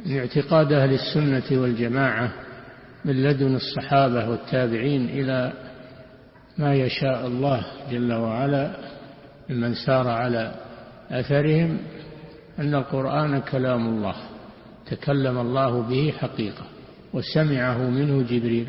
من اعتقاد أهل السنة والجماعة من لدن الصحابة والتابعين إلى ما يشاء الله جل وعلا ممن سار على أثرهم أن القرآن كلام الله، تكلم الله به حقيقة، وسمعه منه جبريل،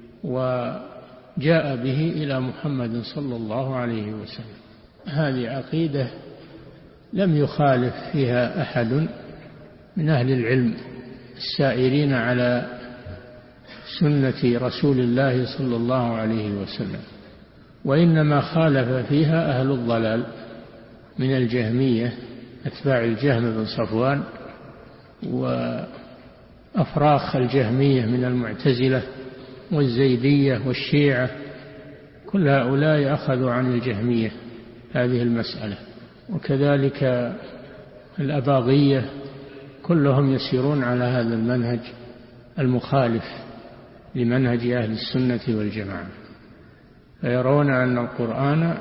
وجاء به إلى محمد صلى الله عليه وسلم. هذه عقيدة لم يخالف فيها أحد من أهل العلم السائرين على سنة رسول الله صلى الله عليه وسلم، وإنما خالف فيها أهل الضلال من الجهمية أتباع الجهم بن صفوان، وأفراخ الجهمية من المعتزلة والزيدية والشيعة، كل هؤلاء أخذوا عن الجهمية هذه المسألة، وكذلك الأباضية كلهم يسيرون على هذا المنهج المخالف لمنهج أهل السنة والجماعة، فيرون أن القرآن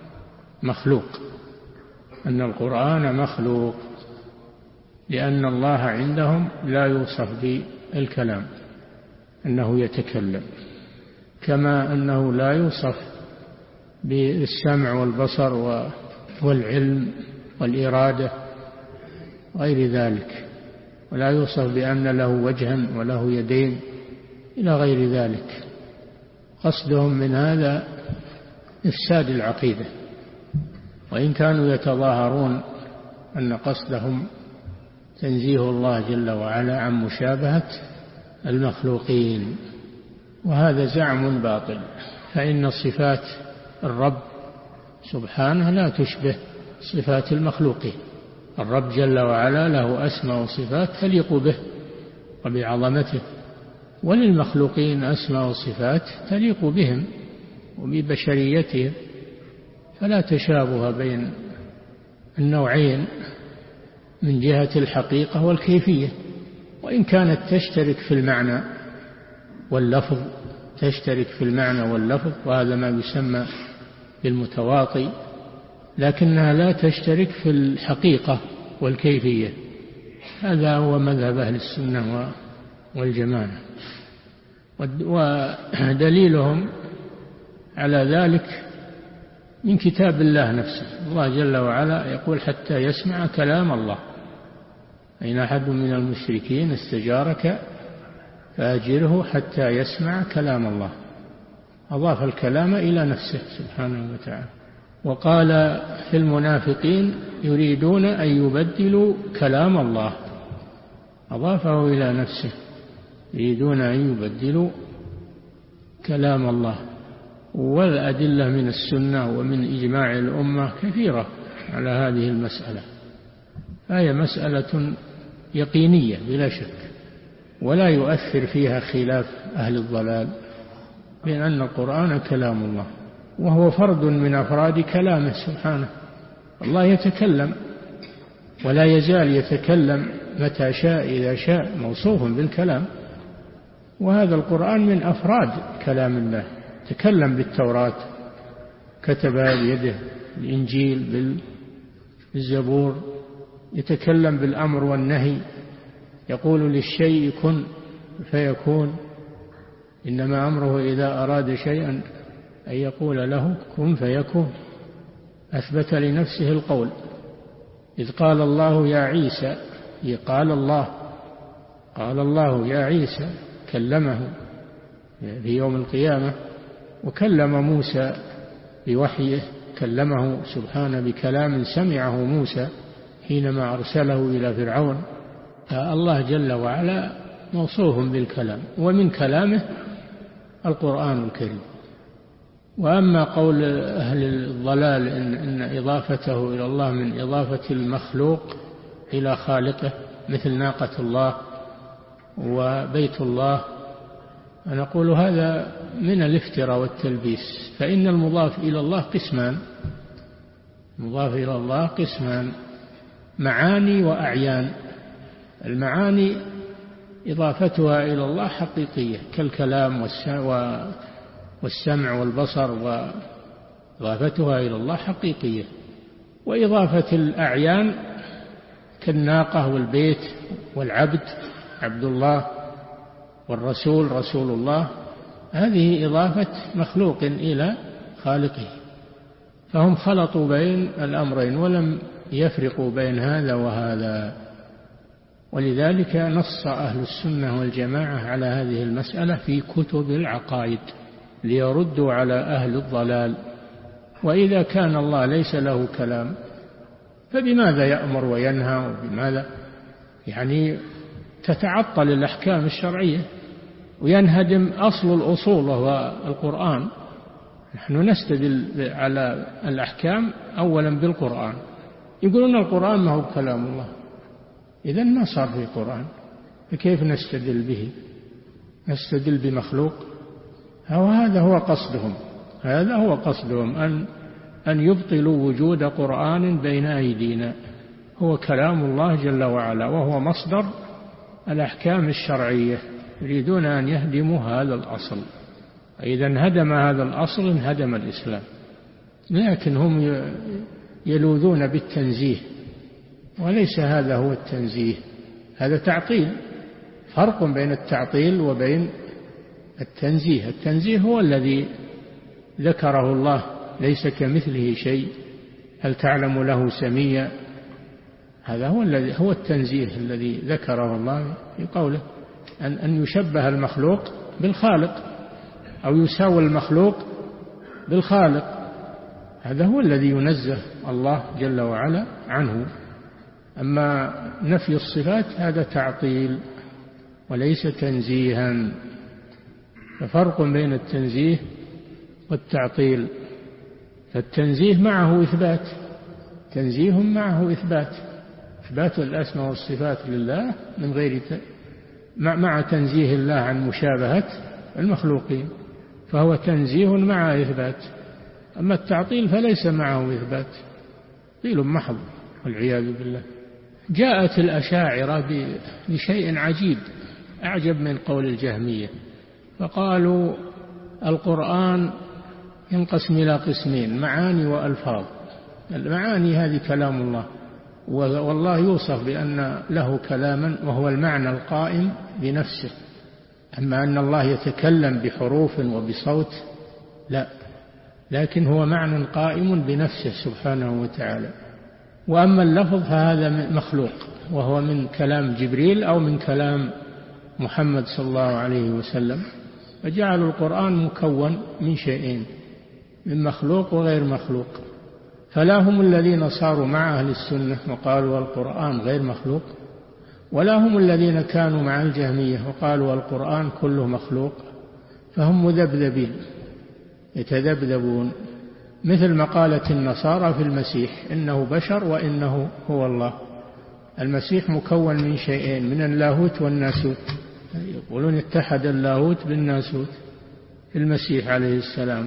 مخلوق، لأن الله عندهم لا يوصف بالكلام أنه يتكلم، كما أنه لا يوصف بالسمع والبصر والعلم والإرادة غير ذلك، ولا يوصف بأن له وجها وله يدين إلى غير ذلك. قصدهم من هذا إفساد العقيدة، وإن كانوا يتظاهرون أن قصدهم تنزيه الله جل وعلا عن مشابهة المخلوقين، وهذا زعم باطل، فإن صفات الرب سبحانه لا تشبه صفات المخلوقين. الرب جل وعلا له أسماء وصفات تليق به وبعظمته، وللمخلوقين أسماء وصفات تليق بهم وببشريتهم، فلا تشابه بين النوعين من جهة الحقيقة والكيفية، وإن كانت تشترك في المعنى واللفظ، وهذا ما يسمى بالمتواطي، لكنها لا تشترك في الحقيقة والكيفية. هذا هو مذهب أهل السنة والجماعة، ودليلهم على ذلك من كتاب الله نفسه. الله جل وعلا يقول: حتى يسمع كلام الله، إن أحد من المشركين استجارك فأجره حتى يسمع كلام الله. أضاف الكلام إلى نفسه سبحانه وتعالى. وقال في المنافقين: يريدون أن يبدلوا كلام الله، أضافه إلى نفسه، يريدون أن يبدلوا كلام الله. والأدلة من السنة ومن إجماع الأمة كثيرة على هذه المسألة، فهي مسألة يقينية بلا شك، ولا يؤثر فيها خلاف أهل الضلال، بأن القرآن كلام الله، وهو فرد من أفراد كلامه سبحانه. الله يتكلم ولا يزال يتكلم متى شاء إذا شاء، موصوف بالكلام، وهذا القرآن من أفراد كلام الله. تكلم بالتوراة، كتبها بيده، الإنجيل، بالزبور، يتكلم بالأمر والنهي، يقول للشيء كن فيكون، إنما أمره إذا أراد شيئا أن يقول له كن فيكون. أثبت لنفسه القول، إذ قال الله يا عيسى، قال الله يا عيسى، كلمه في يوم القيامة، وكلم موسى بوحيه، كلمه سبحانه بكلام سمعه موسى حينما أرسله إلى فرعون. الله جل وعلا موصوف بالكلام، ومن كلامه القرآن الكريم. وأما قول أهل الضلال إن إضافته إلى الله من إضافة المخلوق إلى خالقه، مثل ناقة الله وبيت الله، نقول هذا من الافتراء والتلبيس، فإن المضاف إلى الله قسمان، معاني وأعيان. المعاني إضافتها إلى الله حقيقية كالكلام والسمع والبصر، وإضافتها إلى الله حقيقية. وإضافة الأعيان كالناقة والبيت والعبد عبد الله والرسول رسول الله، هذه إضافة مخلوق إلى خالقه، فهم خلطوا بين الأمرين ولم يفرقوا بين هذا وهذا. ولذلك نص أهل السنة والجماعة على هذه المسألة في كتب العقائد ليردوا على أهل الضلال. وإذا كان الله ليس له كلام فبماذا يأمر وينهى؟ وبماذا يعني تتعطل الأحكام الشرعية وينهدم أصل الأصول وهو القرآن. نحن نستدل على الأحكام أولا بالقرآن، يقولون القرآن ما هو كلام الله، إذن ما صار في قرآن، فكيف نستدل به؟ نستدل بمخلوق؟ هذا هو قصدهم، هذا هو قصدهم أن يبطلوا وجود قرآن بين أيدينا، هو كلام الله جل وعلا وهو مصدر الأحكام الشرعية، يريدون أن يهدموا هذا الأصل. إذا انهدم هذا الأصل انهدم الإسلام. لكن هم يلوذون بالتنزيه، وليس هذا هو التنزيه، هذا تعطيل. فرق بين التعطيل وبين التنزيه. التنزيه هو الذي ذكره الله، ليس كمثله شيء، هل تعلم له سميا؟ هذا هو التنزيه الذي ذكره الله في قوله أن يشبه المخلوق بالخالق أو يساوي المخلوق بالخالق، هذا هو الذي ينزه الله جل وعلا عنه. أما نفي الصفات هذا تعطيل وليس تنزيها. ففرق بين التنزيه والتعطيل. فالتنزيه معه إثبات، تنزيه معه إثبات الأسماء والصفات لله من غير مع تنزيه الله عن مشابهة المخلوقين، فهو تنزيه مع إثبات. أما التعطيل فليس معه إثبات، تعطيل محض والعياذ بالله. جاءت الأشاعرة بشيء عجيب أعجب من قول الجهمية، فقالوا القرآن ينقسم إلى قسمين، معاني وألفاظ. المعاني هذه كلام الله، والله يوصف بأن له كلاما وهو المعنى القائم بنفسه. أما أن الله يتكلم بحروف وبصوت لا، لكن هو معنى قائم بنفسه سبحانه وتعالى. وأما اللفظ فهذا مخلوق، وهو من كلام جبريل أو من كلام محمد صلى الله عليه وسلم. فجعلوا القرآن مكون من شيئين، من مخلوق وغير مخلوق. فلا هم الذين صاروا مع أهل السنة وقالوا القرآن غير مخلوق، ولا هم الذين كانوا مع الجهمية وقالوا القرآن كله مخلوق، فهم مذبذبين يتذبذبون، مثل مقالة النصارى في المسيح إنه بشر وإنه هو الله. المسيح مكون من شيئين، من اللاهوت والناسوت، يقولون اتحد اللاهوت بالناسوت في المسيح عليه السلام،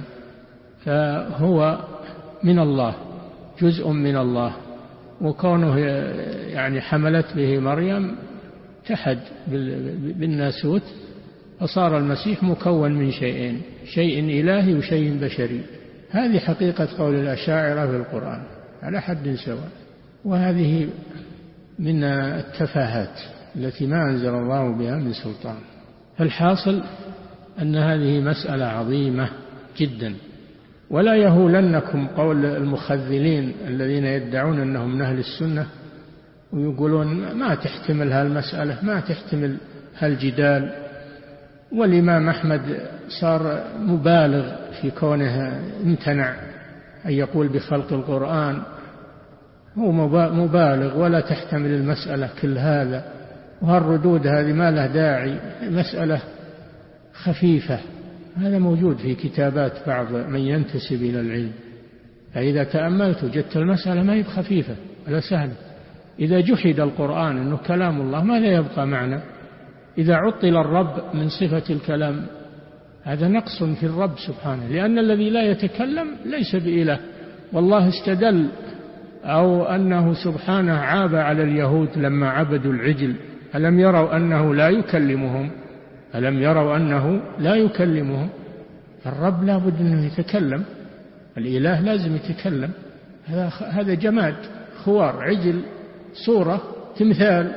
فهو من الله، جزء من الله، وكونه يعني حملت به مريم اتحد بالناسوت، فصار المسيح مكون من شيئين، شيء إلهي وشيء بشري. هذه حقيقة قول الأشاعرة في القرآن على حد سواء، وهذه من التفاهات التي ما أنزل الله بها من سلطان. فالحاصل أن هذه مسألة عظيمة جدا، ولا يهولنكم قول المخذلين الذين يدعون أنهم من أهل السنة ويقولون ما تحتمل هالمسألة، ما تحتمل هالجدال. والإمام أحمد صار مبالغ في كونه امتنع أن يقول بخلق القرآن، هو مبالغ ولا تحتمل المسألة كل هذا، وهالردود هذه ما له داعي، مسألة خفيفة. هذا موجود في كتابات بعض من ينتسب إلى العلم، فإذا تأملت وجدت المسألة ما هي خفيفة ولا سهلة. إذا جحد القرآن أنه كلام الله ماذا يبقى معنا؟ إذا عطل الرب من صفة الكلام هذا نقص في الرب سبحانه، لأن الذي لا يتكلم ليس بإله. والله استدل أو أنه سبحانه عاب على اليهود لما عبدوا العجل، ألم يروا أنه لا يكلمهم؟ ألم يروا أنه لا يكلمهم؟ الرب لا بد أنه يتكلم، الإله لازم يتكلم. هذا جماد خوار، عجل، صورة، تمثال،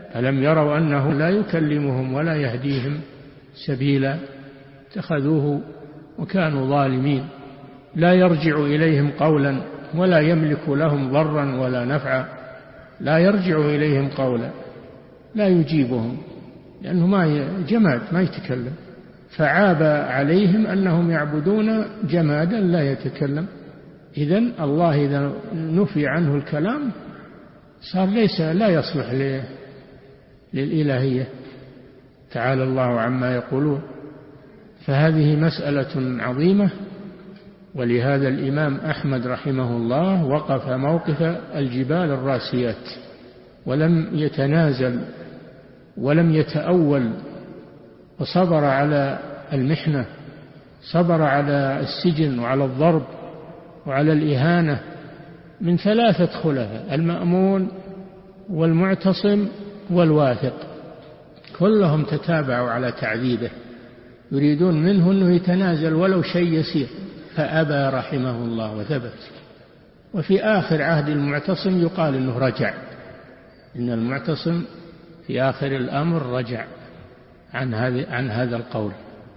ألم يروا أنه لا يكلمهم ولا يهديهم سبيلا اتخذوه وكانوا ظالمين لا يرجع إليهم قولا ولا يملك لهم ضرا ولا نفعا لا يرجع إليهم قولا لا يجيبهم لأنه جماد ما يتكلم فعاب عليهم أنهم يعبدون جمادا لا يتكلم إذن الله إذا نفي عنه الكلام صار لا يصلح للإلهية تعالى الله عما يقولون. فهذه مسألة عظيمة ولهذا الإمام أحمد رحمه الله وقف موقف الجبال الراسيات ولم يتنازل ولم يتأول وصبر على المحنة صبر على السجن وعلى الضرب وعلى الإهانة من 3 خلفاء المأمون والمعتصم والواثق كلهم تتابعوا على تعذيبه يريدون منه أنه يتنازل ولو شيء يسير فأبى رحمه الله وثبت. وفي آخر عهد المعتصم يقال أنه رجع إن المعتصم في آخر الأمر رجع عن هذا القول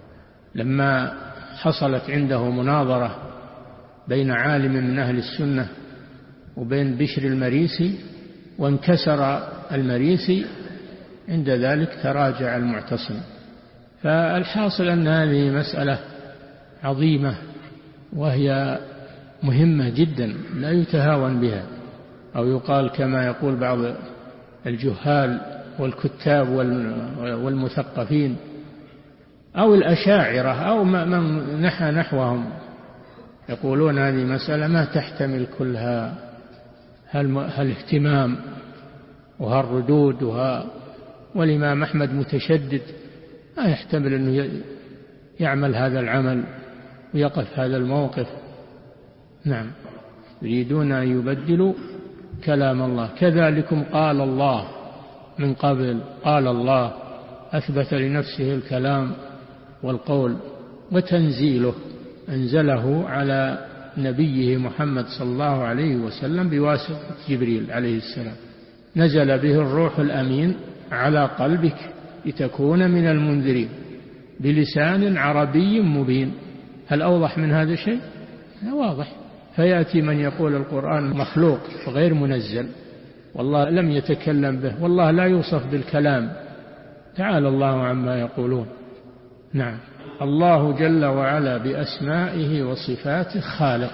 لما حصلت عنده مناظرة بين عالم من أهل السنة وبين بشر المريسي وانكسر المريسي عند ذلك تراجع المعتصم. فالحاصل أن هذه مسألة عظيمة وهي مهمة جدا لا يتهاون بها أو يقال كما يقول بعض الجهال والكتاب والمثقفين أو الأشاعرة أو من نحى نحوهم يقولون هذه مسألة ما تحتمل كلها هالاهتمام وهالردود والإمام أحمد متشدد ما يحتمل أنه يعمل هذا العمل ويقف هذا الموقف. نعم يريدون أن يبدلوا كلام الله كذلكم قال الله من قبل قال الله أثبت لنفسه الكلام والقول وتنزيله أنزله على نبيه محمد صلى الله عليه وسلم بواسطة جبريل عليه السلام نزل به الروح الأمين على قلبك لتكون من المنذرين بلسان عربي مبين. هل أوضح من هذا شيء؟ لا واضح. فيأتي من يقول القرآن مخلوق وغير منزل والله لم يتكلم به والله لا يوصف بالكلام تعالى الله عما يقولون. نعم الله جل وعلا بأسمائه وصفاته خالق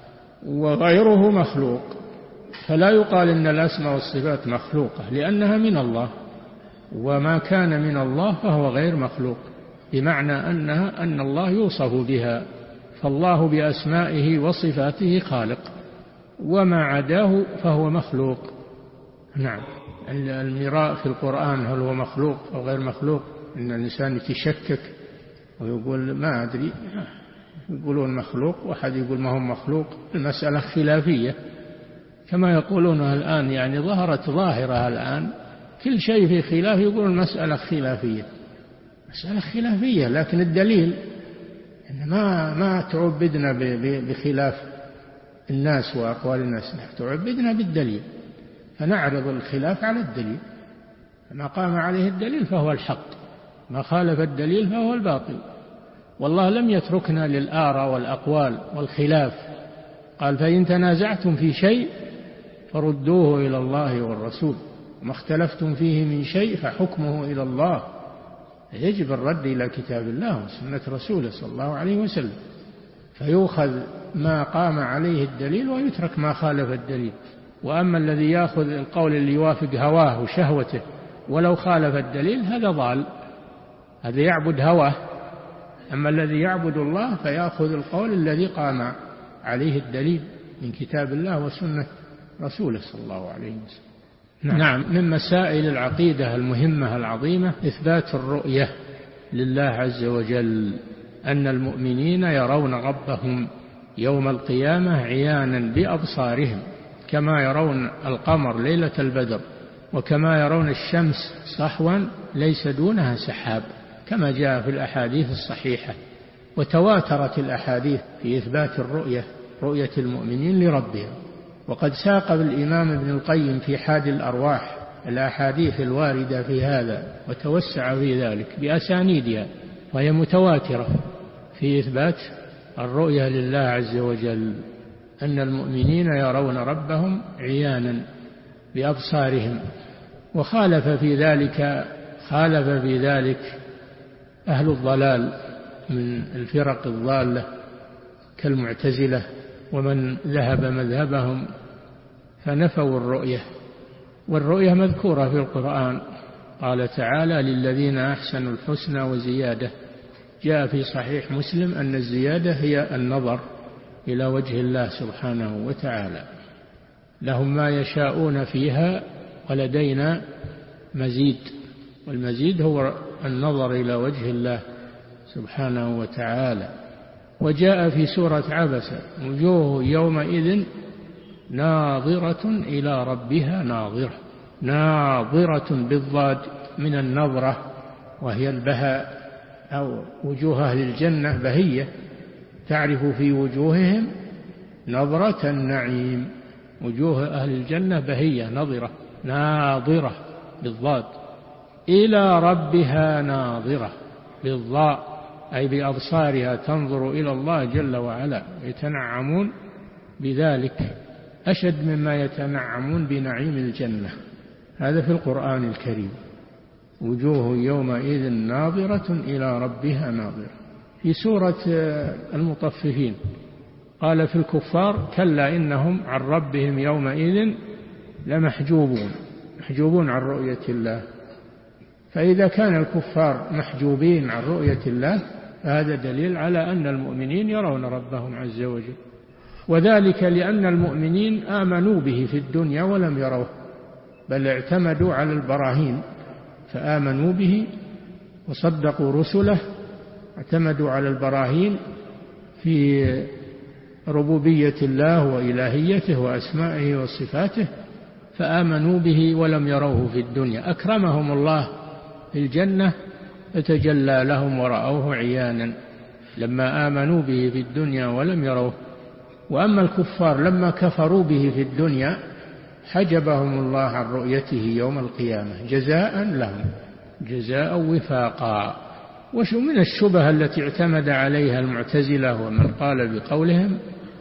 وغيره مخلوق فلا يقال إن الأسماء والصفات مخلوقة لأنها من الله وما كان من الله فهو غير مخلوق بمعنى أن الله يوصف بها فالله بأسمائه وصفاته خالق وما عداه فهو مخلوق. نعم المراء في القرآن هل هو مخلوق أو غير مخلوق إن الإنسان يتشكك ويقول ما أدري يقولون مخلوق واحد يقول ما هو مخلوق المسألة خلافية كما يقولون الآن يعني ظهرت ظاهرة الآن كل شيء في خلاف يقول المسألة خلافية مسألة خلافية لكن الدليل إن ما تعبدنا بخلاف الناس وأقوال الناس تعبدنا بالدليل فنعرض الخلاف على الدليل ما قام عليه الدليل فهو الحق ما خالف الدليل فهو الباطل. والله لم يتركنا للآراء والأقوال والخلاف قال فإن تنازعتم في شيء فردوه إلى الله والرسول وما اختلفتم فيه من شيء فحكمه إلى الله. يجب الرد إلى كتاب الله وسنة رسوله صلى الله عليه وسلم فيؤخذ ما قام عليه الدليل ويترك ما خالف الدليل. وأما الذي يأخذ القول اللي يوافق هواه وشهوته ولو خالف الدليل هذا ضال هذا يعبد هواه. أما الذي يعبد الله فيأخذ القول الذي قام عليه الدليل من كتاب الله وسنة رسوله صلى الله عليه وسلم. نعم من مسائل العقيدة المهمة العظيمة إثبات الرؤية لله عز وجل أن المؤمنين يرون ربهم يوم القيامة عيانا بأبصارهم كما يرون القمر ليلة البدر وكما يرون الشمس صحوا ليس دونها سحاب كما جاء في الأحاديث الصحيحة. وتواترت الأحاديث في إثبات رؤية المؤمنين لربهم. وقد ساق الإمام ابن القيم في حاد الأرواح الأحاديث الواردة في هذا وتوسع في ذلك بأسانيدها، وهي متواترة في إثبات الرؤية لله عز وجل، أن المؤمنين يرون ربهم عيانا بأبصارهم. وخالف في ذلك أهل الضلال من الفرق الضالة كالمعتزلة ومن ذهب مذهبهم فنفوا الرؤية. والرؤية مذكورة في القرآن، قال تعالى: للذين أحسنوا الحسنى وزيادة. جاء في صحيح مسلم أن الزيادة هي النظر إلى وجه الله سبحانه وتعالى. لهم ما يشاءون فيها ولدينا مزيد، والمزيد هو النظر إلى وجه الله سبحانه وتعالى. وجاء في سورة عبسة: وجوه يومئذ ناظرة إلى ربها ناظرة. ناظرة بالضاد من النظرة، وهي البهاء، أو وجوه أهل الجنة بهية، تعرف في وجوههم نظرة النعيم. وجوه أهل الجنة بهية نظرة، ناظرة بالضاد. إلى ربها ناظرة بالضاء، أي بأبصارها تنظر إلى الله جل وعلا، يتنعمون بذلك أشد مما يتنعمون بنعيم الجنة. هذا في القرآن الكريم: وجوه يومئذ ناظرة إلى ربها ناظرة. في سورة المطففين قال في الكفار: كلا إنهم عن ربهم يومئذ لمحجوبون، محجوبون عن رؤية الله. فإذا كان الكفار محجوبين عن رؤية الله فهذا دليل على أن المؤمنين يرون ربهم عز وجل، وذلك لأن المؤمنين آمنوا به في الدنيا ولم يروه، بل اعتمدوا على البراهين فآمنوا به وصدقوا رسله، اعتمدوا على البراهين في ربوبية الله وإلهيته وأسمائه وصفاته، فآمنوا به ولم يروه في الدنيا. أكرمهم الله في الجنة فتجلى لهم ورأوه عيانا لما آمنوا به في الدنيا ولم يروه. وأما الكفار لما كفروا به في الدنيا حجبهم الله عن رؤيته يوم القيامة جزاء لهم، جزاء وفاقا. وشو من الشبه التي اعتمد عليها المعتزلة ومن قال بقولهم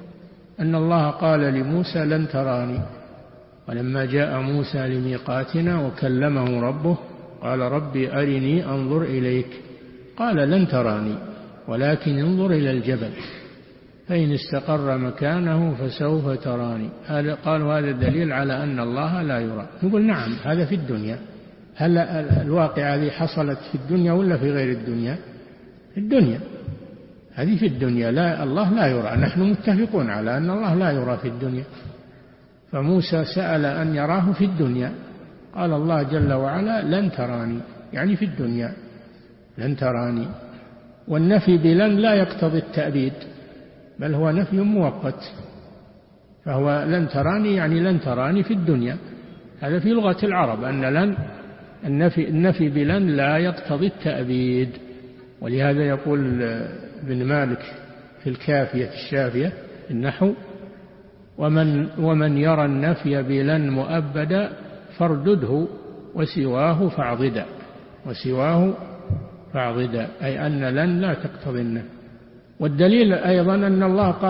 أن الله قال لموسى: لن تراني. ولما جاء موسى لميقاتنا وكلمه ربه قال: ربي أرني أنظر إليك. قال: لن تراني ولكن انظر إلى الجبل فإن استقر مكانه فسوف تراني. قالوا هذا دليل على أن الله لا يرى. نقول نعم، هذا في الدنيا. هل الواقعة هذه حصلت في الدنيا ولا في غير الدنيا؟ في الدنيا، هذه في الدنيا. لا، الله لا يرى، نحن متفقون على أن الله لا يرى في الدنيا. فموسى سأل أن يراه في الدنيا، قال الله جل وعلا: لن تراني، يعني في الدنيا لن تراني. والنفي بلن لا يقتضي التأبيد، بل هو نفي مؤقت. فهو لن تراني يعني لن تراني في الدنيا. هذا في لغة العرب، أن لن النفي بلن لا يقتضي التأبيد. ولهذا يقول ابن مالك في الكافية الشافية النحو: ومن يرى النفي بلن مؤبدا فاردده وسواه فاعضدا. وسواه فاعضدا، أي أن لن لا تقتضي النفي. والدليل أيضا أن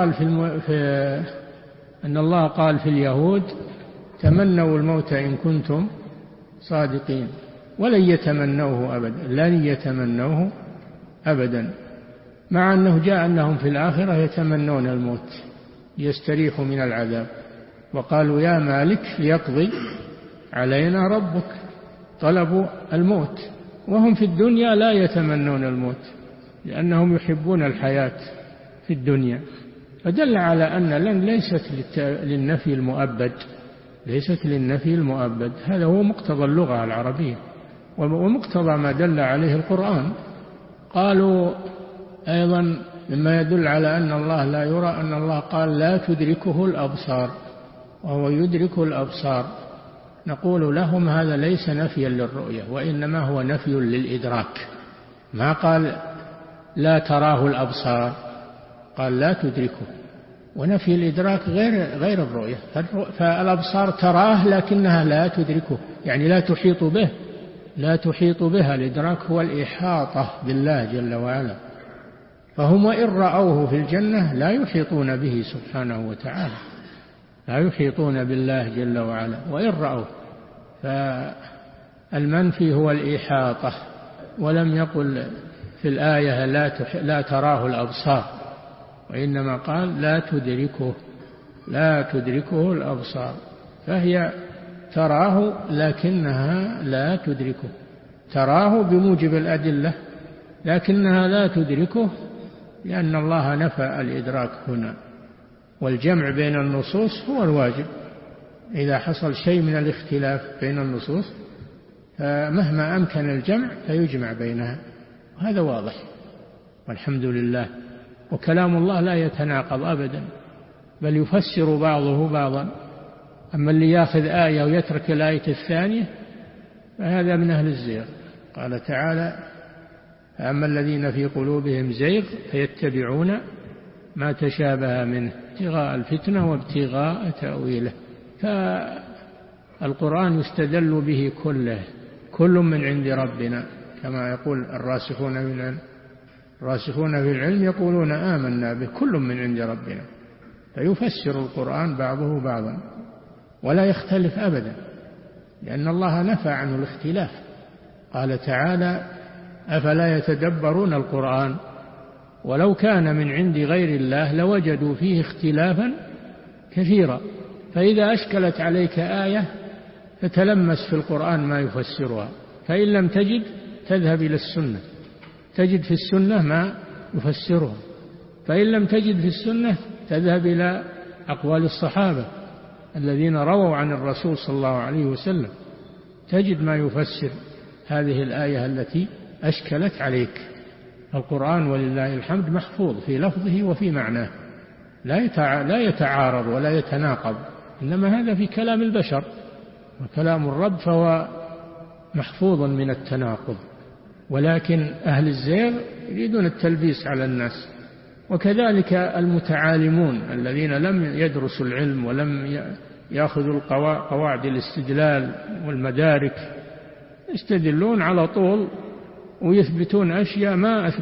الله قال في اليهود: تمنوا الموت إن كنتم صادقين، ولن يتمنوه أبدا، لن يتمنوه أبدا، مع أنه جاء أنهم في الآخرة يتمنون الموت يستريحوا من العذاب. وقالوا: يا مالك ليقضي علينا ربك، طلبوا الموت، وهم في الدنيا لا يتمنون الموت لأنهم يحبون الحياة في الدنيا. فدل على أن لن ليست للنفي المؤبد، ليست للنفي المؤبد. هذا هو مقتضى اللغة العربية ومقتضى ما دل عليه القرآن. قالوا أيضا مما يدل على أن الله لا يرى أن الله قال: لا تدركه الأبصار وهو يدرك الأبصار. نقول لهم هذا ليس نفيا للرؤية، وإنما هو نفي للإدراك. ما قال لا تراه الأبصار، قال لا تدركه، ونفي الإدراك غير الرؤية. فالأبصار تراه لكنها لا تدركه، يعني لا تحيط به، لا تحيط بها. الإدراك هو الإحاطة بالله جل وعلا. فهم وإن رأوه في الجنة لا يحيطون به سبحانه وتعالى، لا يحيطون بالله جل وعلا وإن رأوه. فالمنفي هو الإحاطة، ولم يقل في الآية لا تراه الأبصار، وإنما قال لا تدركه الأبصار. فهي تراه لكنها لا تدركه، تراه بموجب الأدلة لكنها لا تدركه، لأن الله نفى الإدراك هنا. والجمع بين النصوص هو الواجب. إذا حصل شيء من الاختلاف بين النصوص فمهما أمكن الجمع فيجمع بينها، هذا واضح والحمد لله. وكلام الله لا يتناقض أبدا، بل يفسر بعضه بعضا. أما اللي يأخذ آية ويترك الآية الثانية فهذا من أهل الزيغ. قال تعالى: أما الذين في قلوبهم زيغ فيتبعون ما تشابه منه ابتغاء الفتنة وابتغاء تأويله. فالقرآن يستدل به كله، كل من عند ربنا، كما يقول الراسخون في العلم يقولون آمنا به كل من عند ربنا. فيفسر القرآن بعضه بعضا ولا يختلف أبدا، لأن الله نفى عنه الاختلاف. قال تعالى: أفلا يتدبرون القرآن ولو كان من عند غير الله لوجدوا فيه اختلافا كثيرا. فإذا أشكلت عليك آية فتلمس في القرآن ما يفسرها، فإن لم تجد تذهب إلى السنة، تجد في السنة ما يفسرها، فإن لم تجد في السنة تذهب إلى أقوال الصحابة الذين رووا عن الرسول صلى الله عليه وسلم، تجد ما يفسر هذه الآية التي أشكلت عليك. القرآن ولله الحمد محفوظ في لفظه وفي معناه، لا يتعارض ولا يتناقض، إنما هذا في كلام البشر، وكلام الرب فهو محفوظ من التناقض. ولكن أهل الزيغ يريدون التلبيس على الناس، وكذلك المتعالمون الذين لم يدرسوا العلم ولم يأخذوا قواعد الاستدلال والمدارك، يستدلون على طول ويثبتون أشياء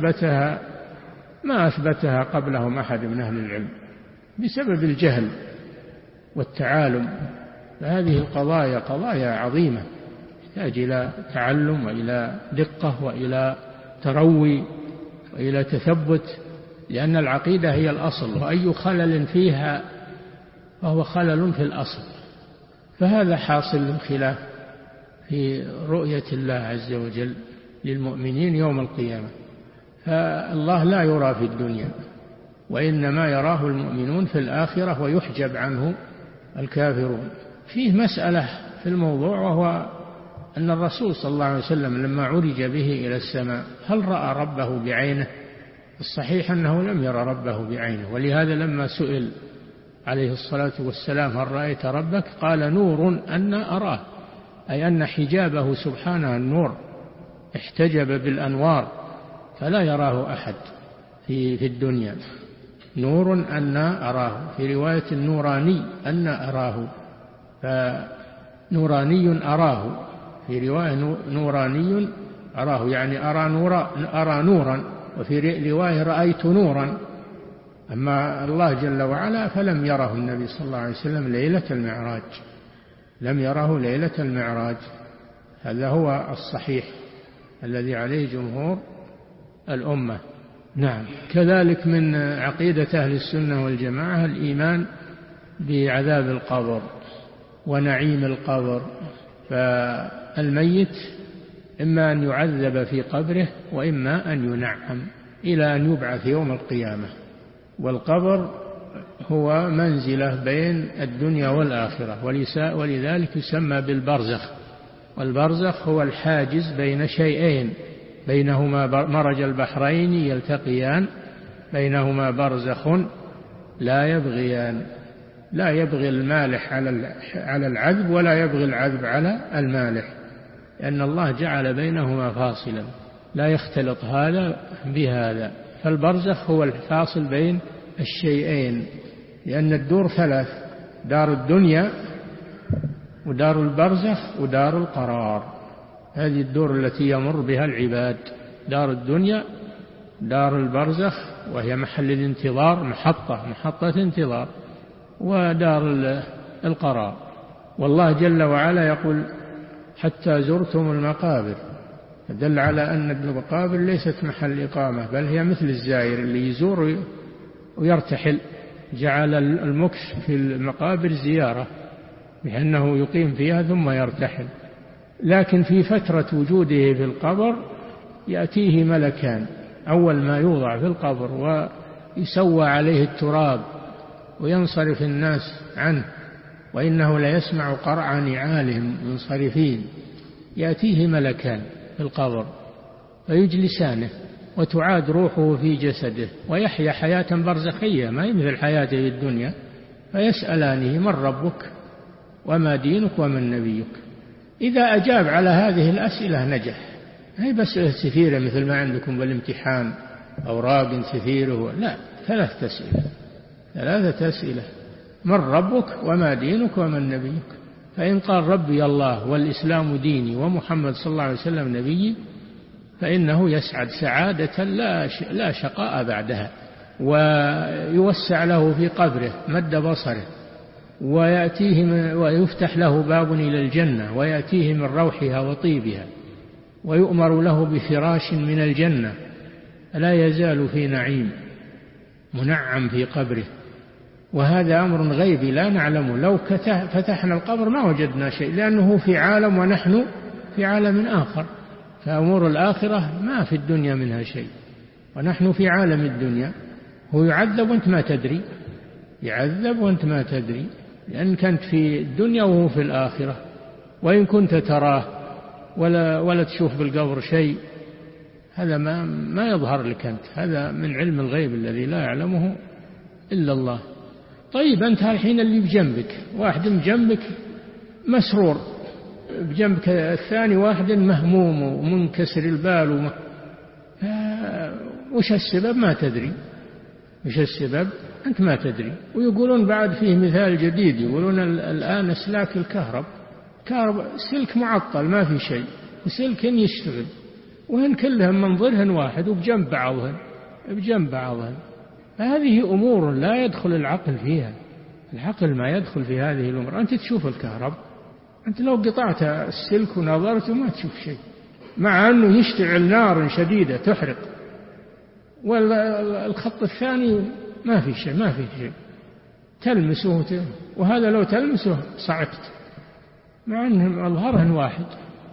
ما أثبتها قبلهم أحد من أهل العلم بسبب الجهل والتعالم. فهذه القضايا قضايا عظيمة تحتاج إلى تعلم وإلى دقة وإلى تروي وإلى تثبت، لأن العقيدة هي الأصل، وأي خلل فيها فهو خلل في الأصل. فهذا حاصل الخلاف في رؤية الله عز وجل للمؤمنين يوم القيامة. فالله لا يرى في الدنيا، وإنما يراه المؤمنون في الآخرة ويحجب عنه الكافرون. فيه مسألة في الموضوع، وهو أن الرسول صلى الله عليه وسلم لما عرج به إلى السماء هل رأى ربه بعينه؟ الصحيح أنه لم يرى ربه بعينه، ولهذا لما سئل عليه الصلاة والسلام هل رأيت ربك؟ قال: نور أنا أراه، أي أن حجابه سبحانه النور، احتجب بالأنوار فلا يراه أحد في الدنيا. نور أنا أراه، في رواية النوراني أنا أراه، فنوراني أراه، في رواية نوراني أراه، يعني أرى نورا، وفي رواية رأيت نورا. أما الله جل وعلا فلم يره النبي صلى الله عليه وسلم ليلة المعراج، لم يره ليلة المعراج. هذا هو الصحيح الذي عليه جمهور الأمة. نعم. كذلك من عقيدة أهل السنة والجماعة الإيمان بعذاب القبر ونعيم القبر. فالميت إما أن يعذب في قبره وإما أن ينعم إلى أن يبعث يوم القيامة. والقبر هو منزلة بين الدنيا والآخرة، ولذلك يسمى بالبرزخ. والبرزخ هو الحاجز بين شيئين، بينهما مرج البحرين يلتقيان، بينهما برزخ لا يبغيان، لا يبغي المالح على العذب ولا يبغي العذب على المالح، لأن الله جعل بينهما فاصلا لا يختلط هذا بهذا. فالبرزخ هو الفاصل بين الشيئين، لأن الدور ثلاث: دار الدنيا ودار البرزخ ودار القرار. هذه الدور التي يمر بها العباد: دار الدنيا، دار البرزخ وهي محل الانتظار، محطة انتظار، ودار القرار. والله جل وعلا يقول: حتى زرتم المقابر، دل على أن المقابر ليست محل إقامة، بل هي مثل الزائر اللي يزور ويرتحل. جعل المكث في المقابر زيارة، بأنه يقيم فيها ثم يرتحل. لكن في فترة وجوده في القبر يأتيه ملكان، أول ما يوضع في القبر ويسوى عليه التراب وينصرف الناس عنه، وإنه ليسمع قرع نعالهم منصرفين، يأتيه ملكان في القبر فيجلسانه، وتعاد روحه في جسده، ويحيا حياة برزخية ما هي مثل حياته في الدنيا، فيسألانه: من ربك وما دينك ومن نبيك؟ إذا أجاب على هذه الأسئلة نجح. هي بس سفيرة مثل ما عندكم بالامتحان، أوراق سفيره، لا، ثلاثة أسئلة: من ربك وما دينك ومن نبيك؟ فإن قال: ربي الله والإسلام ديني ومحمد صلى الله عليه وسلم نبيي، فإنه يسعد سعادة لا شقاء بعدها، ويوسع له في قبره مد بصره، ويفتح له باب إلى الجنة، ويأتيه من روحها وطيبها، ويؤمر له بفراش من الجنة، لا يزال في نعيم منعم في قبره. وهذا أمر غيبي لا نعلمه، لو فتحنا القبر ما وجدنا شيء، لأنه في عالم ونحن في عالم آخر. فأمور الآخرة ما في الدنيا منها شيء، ونحن في عالم الدنيا. هو يعذب وأنت ما تدري، يعذب وأنت ما تدري، لأن كنت في الدنيا وهو في الآخرة. وإن كنت تراه ولا تشوف بالقبر شيء، هذا ما يظهر لك أنت، هذا من علم الغيب الذي لا يعلمه إلا الله. طيب أنت الحين اللي بجنبك، واحد بجنبك مسرور، بجنبك الثاني واحد مهموم ومنكسر البال وش السبب؟ ما تدري وش السبب، أنت ما تدري. ويقولون بعد فيه مثال جديد، يقولون الآن أسلاك الكهرب سلك معطل ما في شيء، وسلك يشتغل، وهن كلهم منظرهن واحد وبجنب بعضهن. هذه أمور لا يدخل العقل فيها، العقل ما يدخل في هذه الأمور. أنت تشوف الكهرب، أنت لو قطعت السلك ونظرت ما تشوف شيء، مع أنه يشتعل نار شديدة تحرق، والخط الثاني ما في شيء تلمسه، وهذا لو تلمسه صعقت، مع أنهم أظهرهن واحد.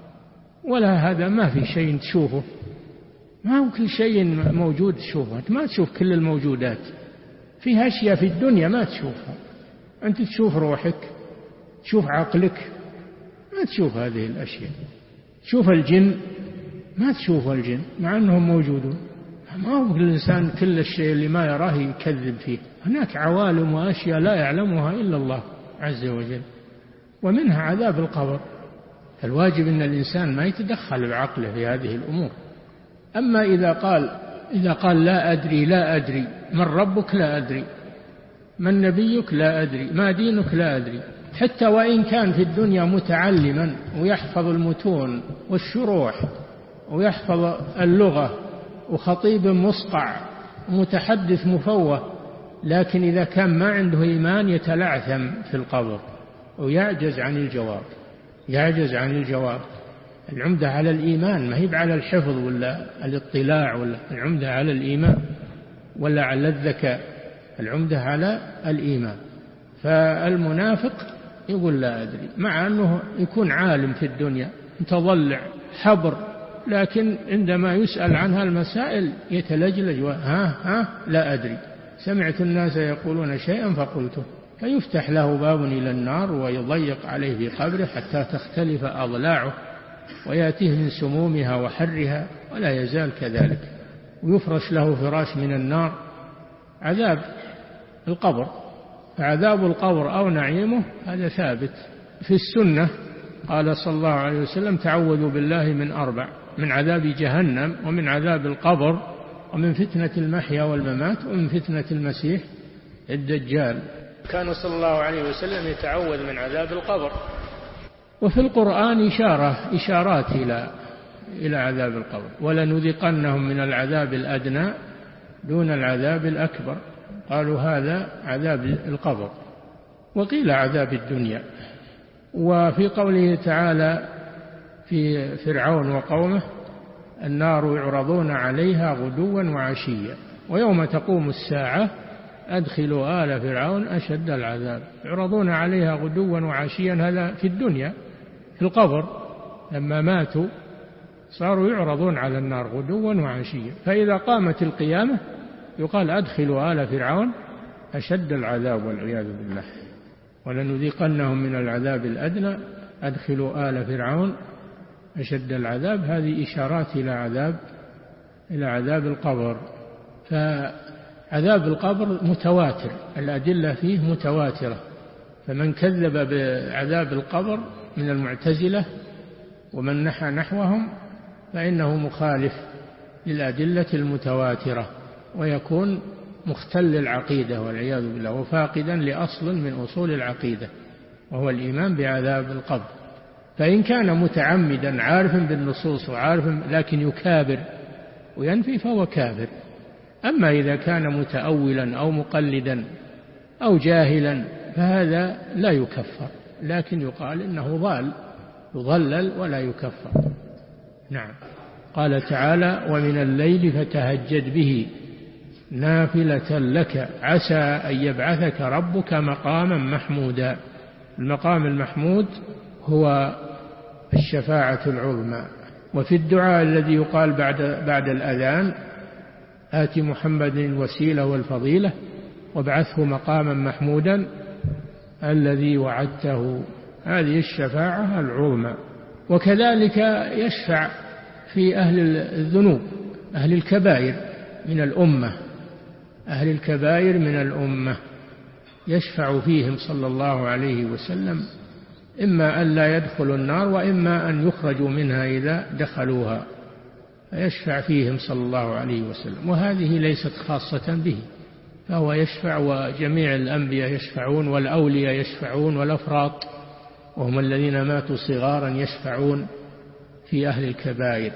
ولا هذا ما في شيء تشوفه، ما هو كل شيء موجود تشوفه، أنت ما تشوف كل الموجودات، فيها أشياء في الدنيا ما تشوفها. أنت تشوف روحك، تشوف عقلك، ما تشوف هذه الأشياء. تشوف الجن، ما تشوف الجن مع أنهم موجودون. ما هو الإنسان كل الشيء اللي ما يراه يكذب فيه، هناك عوالم وأشياء لا يعلمها إلا الله عز وجل، ومنها عذاب القبر. الواجب أن الإنسان ما يتدخل بعقله في هذه الأمور. أما إذا قال لا أدري من ربك لا أدري، من نبيك لا أدري، ما دينك لا أدري، حتى وإن كان في الدنيا متعلما ويحفظ المتون والشروح ويحفظ اللغة وخطيب مصقع ومتحدث مفوه، لكن إذا كان ما عنده إيمان يتلعثم في القبر ويعجز عن الجواب. العمدة على الإيمان، ما هي على الحفظ ولا الاطلاع، ولا العمدة على الإيمان ولا على الذكاء، العمدة على الإيمان. فالمنافق يقول لا أدري، مع أنه يكون عالم في الدنيا متضلع حبر، لكن عندما يسأل عنها المسائل يتلجلج لا أدري، سمعت الناس يقولون شيئا فقلته، فيفتح له باب إلى النار ويضيق عليه في قبره حتى تختلف أضلاعه، ويأتيه من سمومها وحرها ولا يزال كذلك، ويفرش له فراش من النار. عذاب القبر، فعذاب القبر أو نعيمه هذا ثابت في السنة. قال صلى الله عليه وسلم: تعوذوا بالله من 4، من عذاب جهنم، ومن عذاب القبر، ومن فتنة المحيا والممات، ومن فتنة المسيح الدجال. كان صلى الله عليه وسلم يتعوذ من عذاب القبر. وفي القرآن إشارات إلى عذاب القبر: ولنذيقنهم من العذاب الأدنى دون العذاب الأكبر. قالوا هذا عذاب القبر، وقيل عذاب الدنيا. وفي قوله تعالى في فرعون وقومه: النار يعرضون عليها غدوا وعشيا ويوم تقوم الساعة أدخلوا آل فرعون أشد العذاب. يعرضون عليها غدوا وعشيا، هذا في الدنيا في القبر، لما ماتوا صاروا يعرضون على النار غدوا وعشيا، فإذا قامت القيامة يقال أدخلوا آل فرعون أشد العذاب والعياذ بالله. ولنذيقنهم من العذاب الأدنى أدخلوا آل فرعون أشد العذاب. هذه إشارات إلى عذاب القبر. فعذاب القبر متواتر، الأدلة فيه متواترة، فمن كذب بعذاب القبر من المعتزلة ومن نحى نحوهم فإنه مخالف للأدلة المتواترة، ويكون مختل العقيدة والعياذ بالله، وفاقدا لأصل من أصول العقيدة وهو الإيمان بعذاب القبر. فإن كان متعمدا عارفا بالنصوص وعارفا لكن يكابر وينفي فهو كافر. أما إذا كان متأولا أو مقلدا أو جاهلا فهذا لا يكفر، لكن يقال إنه ضال يضلل ولا يكفر. نعم. قال تعالى: ومن الليل فتهجد به نافلة لك عسى أن يبعثك ربك مقاما محمودا. المقام المحمود هو الشفاعة العظمى. وفي الدعاء الذي يقال بعد الأذان: آت محمد الوسيلة والفضيلة وابعثه مقاما محمودا الذي وعدته. هذه الشفاعة العظمى. وكذلك يشفع في أهل الذنوب، أهل الكبائر من الأمة، أهل الكبائر من الأمة يشفع فيهم صلى الله عليه وسلم، إما أن لا يدخلوا النار وإما أن يخرجوا منها إذا دخلوها، فيشفع فيهم صلى الله عليه وسلم. وهذه ليست خاصة به، فهو يشفع، وجميع الأنبياء يشفعون، والأولياء يشفعون، والأفراط وهم الذين ماتوا صغارا يشفعون في أهل الكبائر،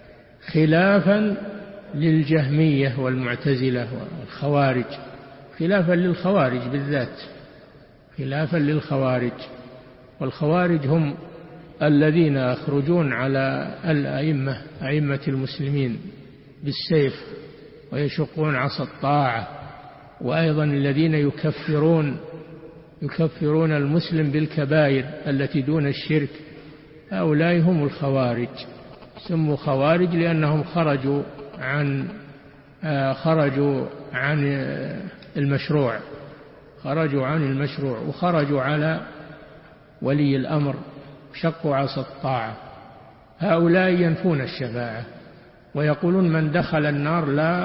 خلافا للجهمية والمعتزلة والخوارج، خلافا للخوارج بالذات، خلافا للخوارج. والخوارج هم الذين يخرجون على الأئمة، أئمة المسلمين بالسيف ويشقون عصا الطاعة، وأيضا الذين يكفرون المسلم بالكبائر التي دون الشرك، هؤلاء هم الخوارج. سموا خوارج لأنهم خرجوا عن المشروع، وخرجوا على ولي الأمر، شقوا عصا الطاعة. هؤلاء ينفون الشفاعة ويقولون من دخل النار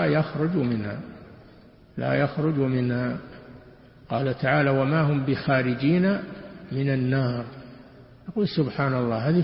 لا يخرج منها. قال تعالى: وما هم بخارجين من النار. أقول سبحان الله، هذه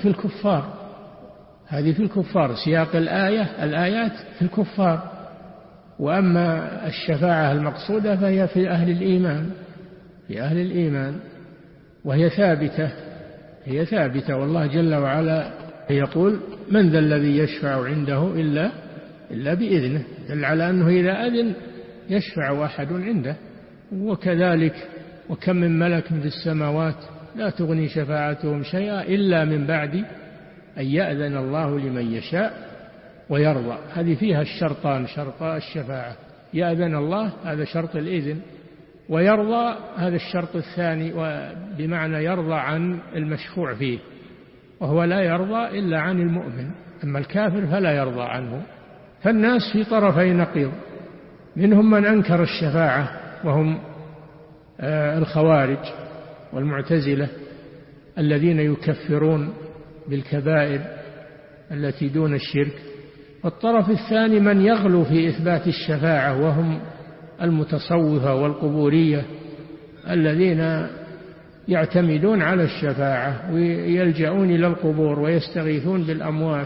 في الكفار، سياق الآيات في الكفار. وأما الشفاعة المقصودة فهي في أهل الإيمان، وهي ثابتة. والله جل وعلا يقول: من ذا الذي يشفع عنده إلا بإذنه، دل على أنه إذا أذن يشفع أحد عنده. وكذلك: وكم من ملك في السماوات لا تغني شفاعتهم شيئا إلا من بعد أن يأذن الله لمن يشاء ويرضى. هذه فيها الشرطان، شرطا الشفاعة: يأذن الله، هذا شرط الإذن، ويرضى، هذا الشرط الثاني، بمعنى يرضى عن المشفوع فيه، وهو لا يرضى إلا عن المؤمن، أما الكافر فلا يرضى عنه. فالناس في طرفي نقيض، منهم من أنكر الشفاعة وهم الخوارج والمعتزلة الذين يكفرون بالكبائر التي دون الشرك، والطرف الثاني من يغلو في إثبات الشفاعة وهم المتصوفة والقبورية الذين يعتمدون على الشفاعة ويلجؤون إلى القبور ويستغيثون بالأموات،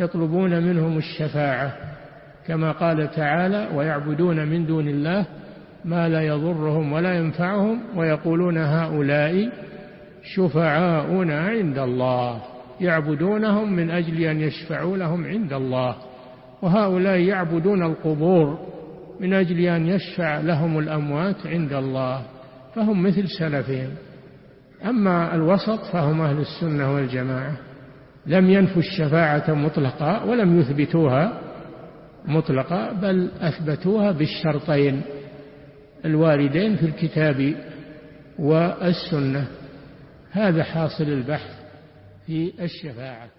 يطلبون منهم الشفاعة، كما قال تعالى: ويعبدون من دون الله ما لا يضرهم ولا ينفعهم ويقولون هؤلاء شفعاؤنا عند الله، يعبدونهم من أجل أن يشفعوا لهم عند الله، وهؤلاء يعبدون القبور من أجل أن يشفع لهم الأموات عند الله، فهم مثل سلفهم. أما الوسط فهم أهل السنة والجماعة، لم ينفوا الشفاعة مطلقا ولم يثبتوها مطلقا، بل أثبتوها بالشرطين الواردين في الكتاب والسنة. هذا حاصل البحث في الشفاعة.